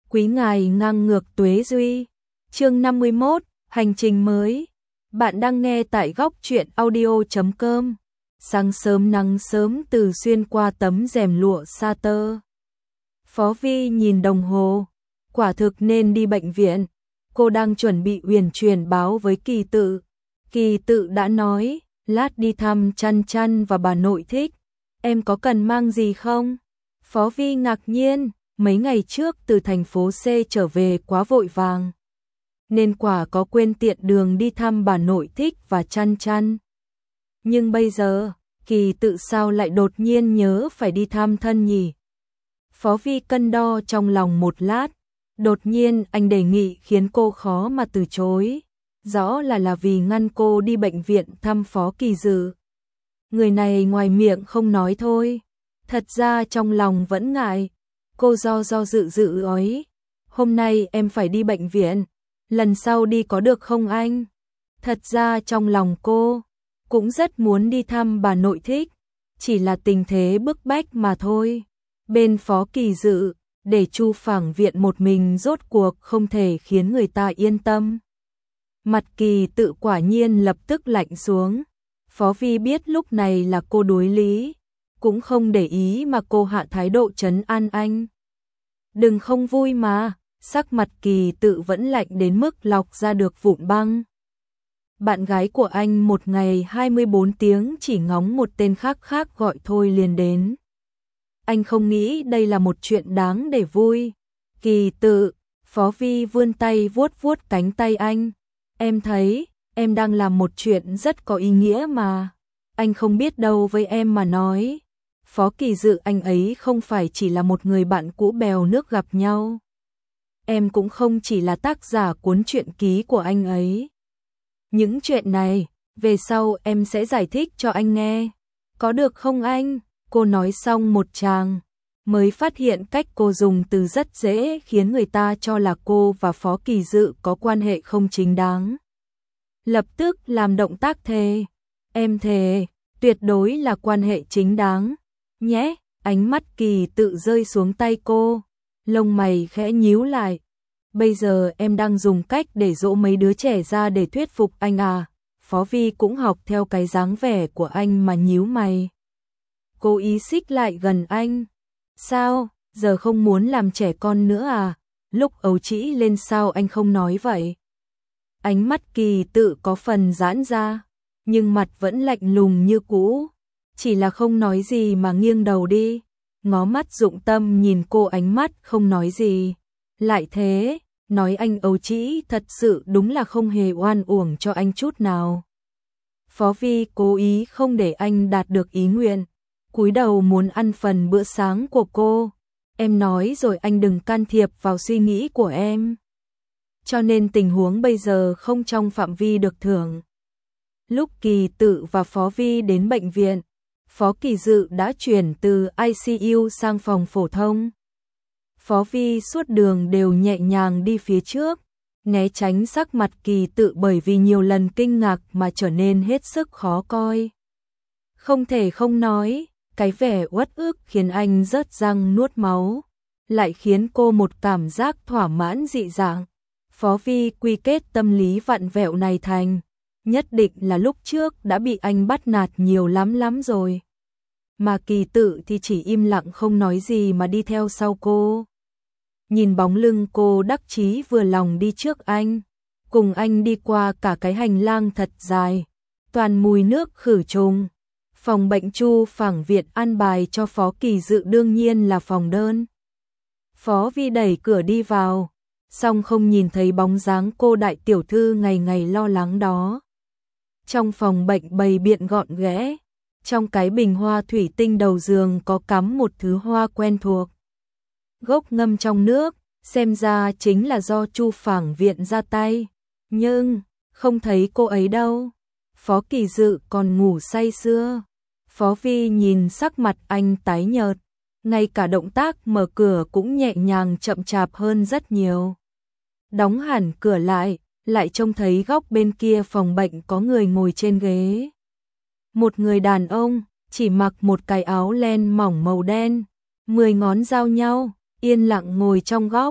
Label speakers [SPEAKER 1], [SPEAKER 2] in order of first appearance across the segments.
[SPEAKER 1] Quý ngài ngang ngược tuế duy. Chương 51, hành trình mới. Bạn đang nghe tại góc truyện audio.com. Sáng sớm nắng sớm từ xuyên qua tấm rèm lụa sa tơ. Phó Vi nhìn đồng hồ, quả thực nên đi bệnh viện. Cô đang chuẩn bị uyển chuyển báo với Kỳ Tự. Kỳ Tự đã nói, lát đi thăm Chăn Chăn và bà nội Thích. Em có cần mang gì không? Phó Vi ngạc nhiên, mấy ngày trước từ thành phố C trở về quá vội vàng, nên quả có quên tiện đường đi thăm bà nội Thích và Chăn Chăn. Nhưng bây giờ, Kỳ Tự sao lại đột nhiên nhớ phải đi thăm thân nhỉ? Phó Vi cân đo trong lòng một lát, đột nhiên anh đề nghị khiến cô khó mà từ chối. Rõ là vì ngăn cô đi bệnh viện thăm Phó Kỳ Dự. Người này ngoài miệng không nói thôi, thật ra trong lòng vẫn ngại. Cô do dự ấy. Hôm nay em phải đi bệnh viện, lần sau đi có được không anh? Thật ra trong lòng cô cũng rất muốn đi thăm bà nội Thích, chỉ là tình thế bức bách mà thôi. Bên Phó Kỳ Dự, để Chu phảng viện một mình rốt cuộc không thể khiến người ta yên tâm. Mặt Kỳ Tự quả nhiên lập tức lạnh xuống. Phó Vi biết lúc này là cô đối lý, cũng không để ý mà cô hạ thái độ trấn an anh. Đừng không vui mà, sắc mặt Kỳ Tự vẫn lạnh đến mức lọc ra được vụn băng. Bạn gái của anh một ngày 24 tiếng chỉ ngóng một tên khác gọi thôi liền đến. Anh không nghĩ đây là một chuyện đáng để vui. Kỳ Tự, Phó Vi vươn tay vuốt cánh tay anh. Em thấy, em đang làm một chuyện rất có ý nghĩa mà. Anh không biết đâu với em mà nói. Phó Kỳ Dự anh ấy không phải chỉ là một người bạn cũ bèo nước gặp nhau. Em cũng không chỉ là tác giả cuốn truyện ký của anh ấy. Những chuyện này, về sau em sẽ giải thích cho anh nghe. Có được không anh? Cô nói xong một tràng, mới phát hiện cách cô dùng từ rất dễ khiến người ta cho là cô và Phó Kỳ Dự có quan hệ không chính đáng. Lập tức làm động tác thề. Em thề, tuyệt đối là quan hệ chính đáng. Nhé, ánh mắt Kỳ Tự rơi xuống tay cô, lông mày khẽ nhíu lại. Bây giờ em đang dùng cách để dỗ mấy đứa trẻ ra để thuyết phục anh à? Phó Vi cũng học theo cái dáng vẻ của anh mà nhíu mày. Cố ý xích lại gần anh. Sao, giờ không muốn làm trẻ con nữa à? Lúc ấu trĩ lên sao anh không nói vậy? Ánh mắt Kỳ Tự có phần giãn ra, nhưng mặt vẫn lạnh lùng như cũ. Chỉ là không nói gì mà nghiêng đầu đi, ngó mắt dụng tâm nhìn cô, ánh mắt không nói gì. Lại thế, nói anh ấu trĩ thật sự đúng là không hề oan uổng cho anh chút nào. Phó Vi cố ý không để anh đạt được ý nguyện, cúi đầu muốn ăn phần bữa sáng của cô. Em nói rồi anh đừng can thiệp vào suy nghĩ của em. Cho nên tình huống bây giờ không trong phạm vi được thưởng. Lúc Kỳ Tự và Phó Vi đến bệnh viện, Phó Kỳ Dự đã chuyển từ ICU sang phòng phổ thông. Phó Vi suốt đường đều nhẹ nhàng đi phía trước, né tránh sắc mặt Kỳ Tự bởi vì nhiều lần kinh ngạc mà trở nên hết sức khó coi. Không thể không nói, cái vẻ uất ức khiến anh rớt răng nuốt máu, lại khiến cô một cảm giác thỏa mãn dị dạng. Phó Vi quy kết tâm lý vặn vẹo này thành, nhất định là lúc trước đã bị anh bắt nạt nhiều lắm rồi. Mà Kỳ Tự thì chỉ im lặng không nói gì mà đi theo sau cô. Nhìn bóng lưng cô đắc chí vừa lòng đi trước anh, cùng anh đi qua cả cái hành lang thật dài, toàn mùi nước khử trùng. Phòng bệnh Chu phảng viện an bài cho Phó Kỳ Dự đương nhiên là phòng đơn. Phó Vi đẩy cửa đi vào, song không nhìn thấy bóng dáng cô đại tiểu thư ngày ngày lo lắng đó. Trong phòng bệnh bày biện gọn ghẽ, trong cái bình hoa thủy tinh đầu giường có cắm một thứ hoa quen thuộc. Gốc ngâm trong nước, xem ra chính là do Chu phảng viện ra tay, nhưng không thấy cô ấy đâu. Phó Kỳ Dự còn ngủ say sưa. Phó Vi nhìn sắc mặt anh tái nhợt, ngay cả động tác mở cửa cũng nhẹ nhàng chậm chạp hơn rất nhiều. Đóng hẳn cửa lại trông thấy góc bên kia phòng bệnh có người ngồi trên ghế. Một người đàn ông, chỉ mặc một cái áo len mỏng màu đen, 10 ngón giao nhau, yên lặng ngồi trong góc.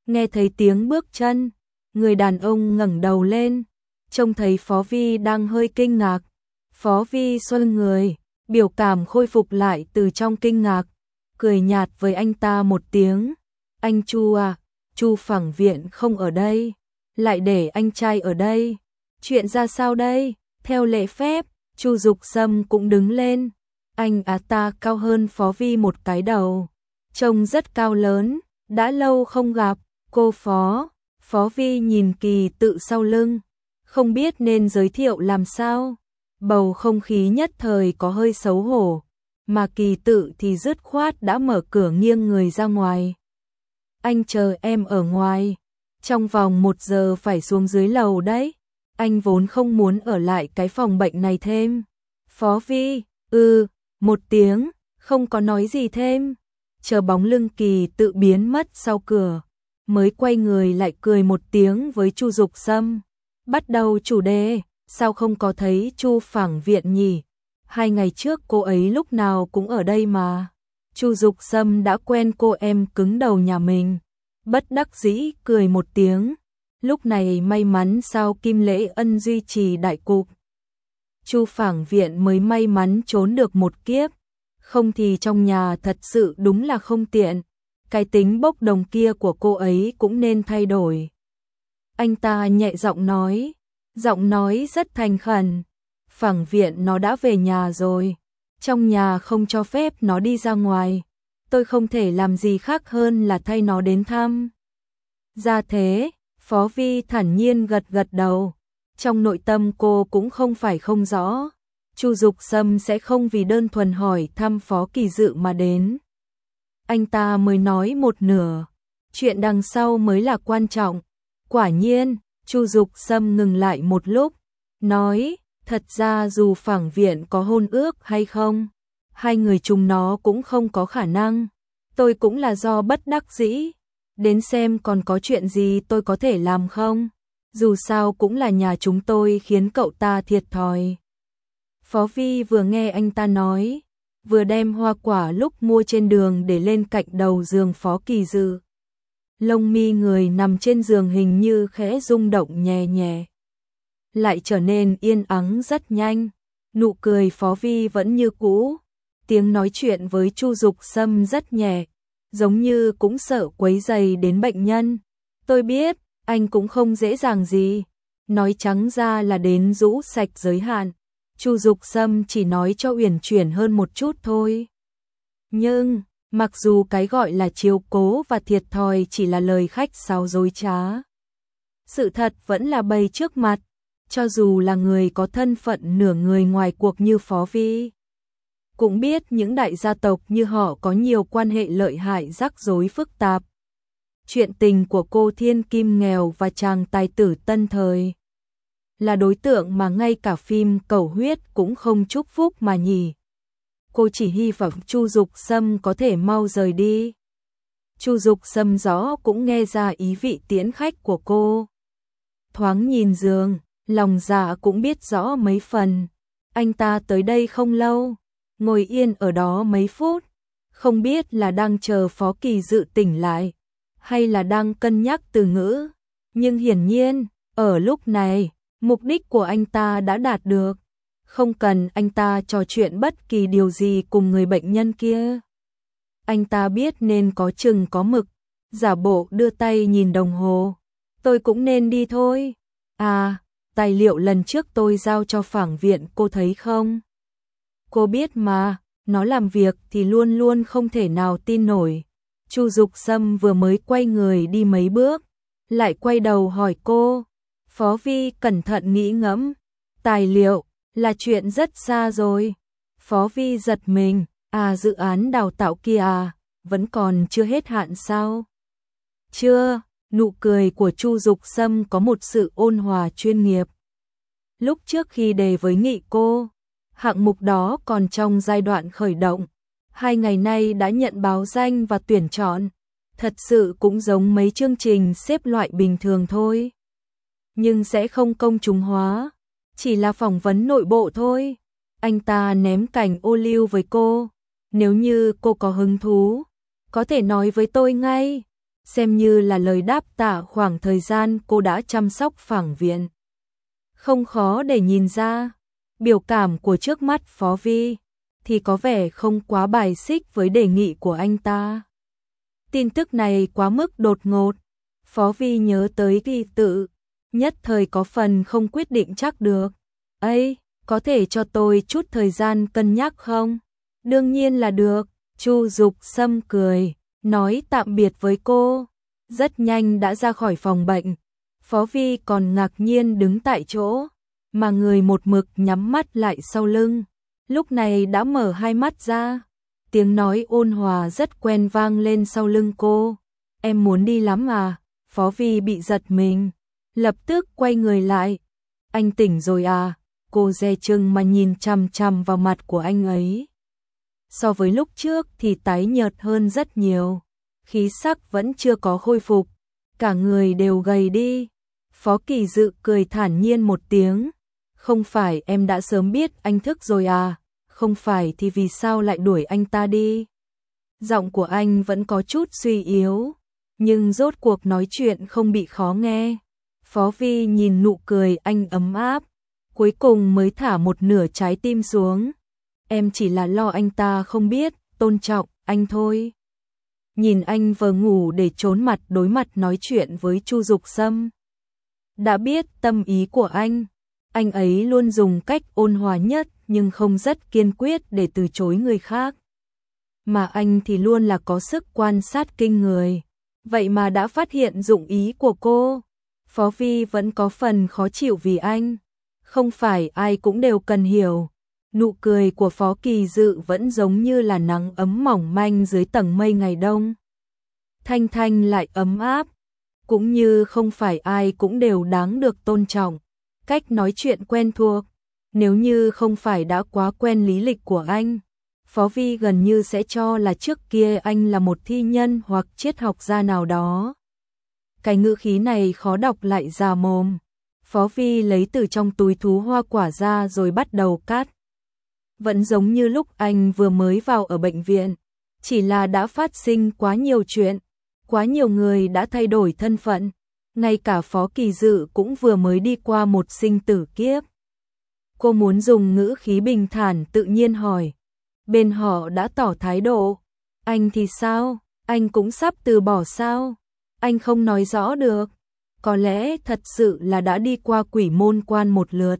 [SPEAKER 1] Nghe thấy tiếng bước chân, người đàn ông ngẩng đầu lên, trông thấy Phó Vi đang hơi kinh ngạc. Phó Vi xoay người, biểu cảm khôi phục lại từ trong kinh ngạc, cười nhạt với anh ta một tiếng. Anh Chu à, Chu Phẳng Viện không ở đây, lại để anh trai ở đây. Chuyện ra sao đây? Theo lễ phép, Chu Dục Sâm cũng đứng lên. Anh ta cao hơn Phó Vi một cái đầu, trông rất cao lớn, đã lâu không gặp. Cô Phó. Phó Vi nhìn Kỳ Tự sau lưng, không biết nên giới thiệu làm sao. Bầu không khí nhất thời có hơi xấu hổ, mà Kỳ Tự thì dứt khoát đã mở cửa nghiêng người ra ngoài. Anh chờ em ở ngoài, trong vòng 1 giờ phải xuống dưới lầu đấy. Anh vốn không muốn ở lại cái phòng bệnh này thêm. Phó Vi, một tiếng, không có nói gì thêm. Chờ bóng lưng Kỳ Tự biến mất sau cửa, mới quay người lại cười một tiếng với Chu Dục Sâm. Bắt đầu chủ đề, sao không có thấy Chu Phẳng Viện nhỉ? 2 ngày trước cô ấy lúc nào cũng ở đây mà. Chu Dục Sâm đã quen cô em cứng đầu nhà mình. Bất đắc dĩ cười một tiếng. Lúc này may mắn sao Kim Lễ Ân duy trì đại cục, Chu Phẳng Viện mới may mắn trốn được một kiếp. Không thì trong nhà thật sự đúng là không tiện. Cái tính bốc đồng kia của cô ấy cũng nên thay đổi. Anh ta nhẹ giọng nói rất thành khẩn. Phẳng Viện nó đã về nhà rồi, trong nhà không cho phép nó đi ra ngoài. Tôi không thể làm gì khác hơn là thay nó đến thăm. Ra thế, Phó Vi thản nhiên gật gật đầu. Trong nội tâm cô cũng không phải không rõ, Chu Dục Sâm sẽ không vì đơn thuần hỏi thăm Phó Kỳ Dự mà đến. Anh ta mới nói một nửa, chuyện đằng sau mới là quan trọng. Quả nhiên, Chu Dục Sâm ngừng lại một lúc, nói, thật ra dù Phẳng Viện có hôn ước hay không, 2 người chúng nó cũng không có khả năng. Tôi cũng là do bất đắc dĩ, đến xem còn có chuyện gì tôi có thể làm không. Dù sao cũng là nhà chúng tôi khiến cậu ta thiệt thòi. Phó Vi vừa nghe anh ta nói, vừa đem hoa quả lúc mua trên đường để lên cạnh đầu giường Phó Kỳ Dự. Lông mi người nằm trên giường hình như khẽ rung động nhẹ nhẹ, lại trở nên yên ắng rất nhanh. Nụ cười Phó Vi vẫn như cũ, tiếng nói chuyện với Chu Dục Sâm rất nhẹ, giống như cũng sợ quấy rầy đến bệnh nhân. Tôi biết, anh cũng không dễ dàng gì, nói trắng ra là đến rũ sạch giới hạn. Chu Dục Sâm chỉ nói cho uyển chuyển hơn một chút thôi. Nhưng, mặc dù cái gọi là chiếu cố và thiệt thòi chỉ là lời khách sáo dối trá, sự thật vẫn là bày trước mặt, cho dù là người có thân phận nửa người ngoài cuộc như Phó Vi. Cũng biết những đại gia tộc như họ có nhiều quan hệ lợi hại rắc rối phức tạp. Chuyện tình của cô thiên kim nghèo và chàng tài tử tân thời là đối tượng mà ngay cả phim cầu huyết cũng không chúc phúc mà nhỉ. Cô chỉ hy vọng Chu Dục Sâm có thể mau rời đi. Chu Dục Sâm rõ cũng nghe ra ý vị tiễn khách của cô. Thoáng nhìn giường, lòng dạ cũng biết rõ mấy phần. Anh ta tới đây không lâu, ngồi yên ở đó mấy phút, không biết là đang chờ Phó Kỳ Dự tỉnh lại, hay là đang cân nhắc từ ngữ. Nhưng hiển nhiên, ở lúc này, mục đích của anh ta đã đạt được. Không cần anh ta trò chuyện bất kỳ điều gì cùng người bệnh nhân kia. Anh ta biết nên có chừng có mực, giả bộ đưa tay nhìn đồng hồ. Tôi cũng nên đi thôi. À, tài liệu lần trước tôi giao cho Phẳng Viện cô thấy không? Cô biết mà, nó làm việc thì luôn luôn không thể nào tin nổi. Chu Dục Sâm vừa mới quay người đi mấy bước, lại quay đầu hỏi cô. Phó Vi cẩn thận nghĩ ngẫm, tài liệu là chuyện rất xa rồi. Phó Vi giật mình, dự án đào tạo kia vẫn còn chưa hết hạn sao? Chưa, nụ cười của Chu Dục Sâm có một sự ôn hòa chuyên nghiệp. Lúc trước khi đề với nghị cô, hạng mục đó còn trong giai đoạn khởi động, 2 ngày nay đã nhận báo danh và tuyển chọn, thật sự cũng giống mấy chương trình xếp loại bình thường thôi. Nhưng sẽ không công chúng hóa, chỉ là phỏng vấn nội bộ thôi. Anh ta ném cành ô liu với cô, nếu như cô có hứng thú, có thể nói với tôi ngay. xem như là lời đáp tạ khoảng thời gian cô đã chăm sóc phảng viện. Không khó để nhìn ra, biểu cảm của trước mắt Phó Vi thì có vẻ không quá bài xích với đề nghị của anh ta. Tin tức này quá mức đột ngột, Phó Vi nhớ tới kỳ tự, nhất thời có phần không quyết định chắc được. "Ấy, có thể cho tôi chút thời gian cân nhắc không?" "Đương nhiên là được." Chu Dục Sâm cười, nói tạm biệt với cô, rất nhanh đã ra khỏi phòng bệnh. Phó Vi còn ngạc nhiên đứng tại chỗ, mà người một mực nhắm mắt lại sau lưng, lúc này đã mở hai mắt ra. Tiếng nói ôn hòa rất quen vang lên sau lưng cô. "Em muốn đi lắm à?" Phó Vi bị giật mình, lập tức quay người lại. "Anh tỉnh rồi à?" Cô dè chừng mà nhìn chằm chằm vào mặt của anh ấy. So với lúc trước thì tái nhợt hơn rất nhiều, khí sắc vẫn chưa có khôi phục, cả người đều gầy đi. Phó Kỳ Dự cười thản nhiên một tiếng, "Không phải em đã sớm biết anh thức rồi à? Không phải thì vì sao lại đuổi anh ta đi?" Giọng của anh vẫn có chút suy yếu, nhưng rốt cuộc nói chuyện không bị khó nghe. Phó Vi nhìn nụ cười anh ấm áp, cuối cùng mới thả một nửa trái tim xuống. "Em chỉ là lo anh ta không biết tôn trọng anh thôi." Nhìn anh vờ ngủ để trốn mặt đối mặt nói chuyện với Chu Dục Sâm. Đã biết tâm ý của anh ấy luôn dùng cách ôn hòa nhất nhưng không rất kiên quyết để từ chối người khác. Mà anh thì luôn là có sức quan sát kinh người, vậy mà đã phát hiện dụng ý của cô. Phó Vi vẫn có phần khó chịu vì anh, không phải ai cũng đều cần hiểu. Nụ cười của Phó Kỳ Dự vẫn giống như là nắng ấm mỏng manh dưới tầng mây ngày đông. Thanh thanh lại ấm áp, cũng như không phải ai cũng đều đáng được tôn trọng. Cách nói chuyện quen thuộc, nếu như không phải đã quá quen lý lịch của anh, Phó Vi gần như sẽ cho là trước kia anh là một thi nhân hoặc triết học gia nào đó. Cái ngữ khí này khó đọc lại già mồm. Phó Vi lấy từ trong túi thú hoa quả ra rồi bắt đầu cắt. Vẫn giống như lúc anh vừa mới vào ở bệnh viện, chỉ là đã phát sinh quá nhiều chuyện, quá nhiều người đã thay đổi thân phận, ngay cả Phó Kỳ Dự cũng vừa mới đi qua một sinh tử kiếp. Cô muốn dùng ngữ khí bình thản tự nhiên hỏi, bên họ đã tỏ thái độ, anh thì sao, anh cũng sắp từ bỏ sao? Anh không nói rõ được, có lẽ thật sự là đã đi qua quỷ môn quan một lượt.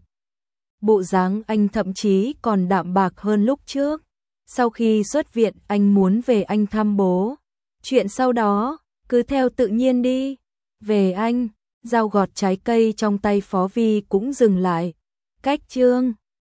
[SPEAKER 1] Bộ dáng anh thậm chí còn đạm bạc hơn lúc trước. Sau khi xuất viện anh muốn về anh thăm bố. Chuyện sau đó, cứ theo tự nhiên đi. Về anh, dao gọt trái cây trong tay Phó Vi cũng dừng lại. Cách chương